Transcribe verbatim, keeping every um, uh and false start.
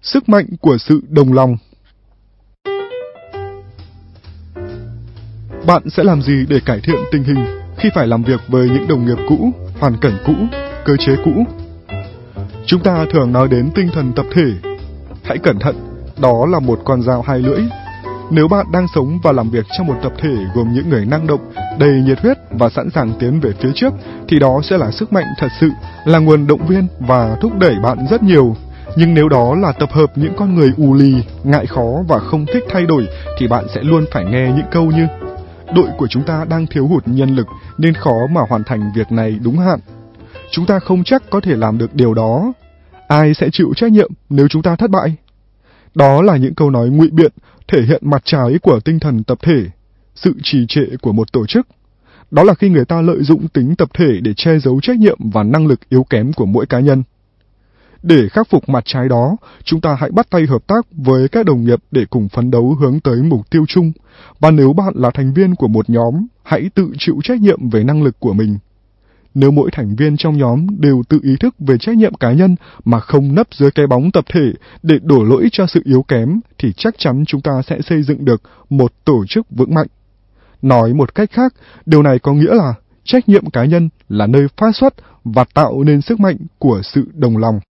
Sức mạnh của sự đồng lòng. Bạn sẽ làm gì để cải thiện tình hình khi phải làm việc với những đồng nghiệp cũ, hoàn cảnh cũ, cơ chế cũ? Chúng ta thường nói đến tinh thần tập thể. Hãy cẩn thận, đó là một con dao hai lưỡi. Nếu bạn đang sống và làm việc trong một tập thể gồm những người năng động, đầy nhiệt huyết và sẵn sàng tiến về phía trước, thì đó sẽ là sức mạnh thật sự, là nguồn động viên và thúc đẩy bạn rất nhiều. Nhưng nếu đó là tập hợp những con người ù lì, ngại khó và không thích thay đổi, thì bạn sẽ luôn phải nghe những câu như: đội của chúng ta đang thiếu hụt nhân lực nên khó mà hoàn thành việc này đúng hạn. Chúng ta không chắc có thể làm được điều đó. Ai sẽ chịu trách nhiệm nếu chúng ta thất bại? Đó là những câu nói ngụy biện, thể hiện mặt trái của tinh thần tập thể, sự trì trệ của một tổ chức. Đó là khi người ta lợi dụng tính tập thể để che giấu trách nhiệm và năng lực yếu kém của mỗi cá nhân. Để khắc phục mặt trái đó, chúng ta hãy bắt tay hợp tác với các đồng nghiệp để cùng phấn đấu hướng tới mục tiêu chung. Và nếu bạn là thành viên của một nhóm, hãy tự chịu trách nhiệm về năng lực của mình. Nếu mỗi thành viên trong nhóm đều tự ý thức về trách nhiệm cá nhân mà không nấp dưới cái bóng tập thể để đổ lỗi cho sự yếu kém, thì chắc chắn chúng ta sẽ xây dựng được một tổ chức vững mạnh. Nói một cách khác, điều này có nghĩa là trách nhiệm cá nhân là nơi phát xuất và tạo nên sức mạnh của sự đồng lòng.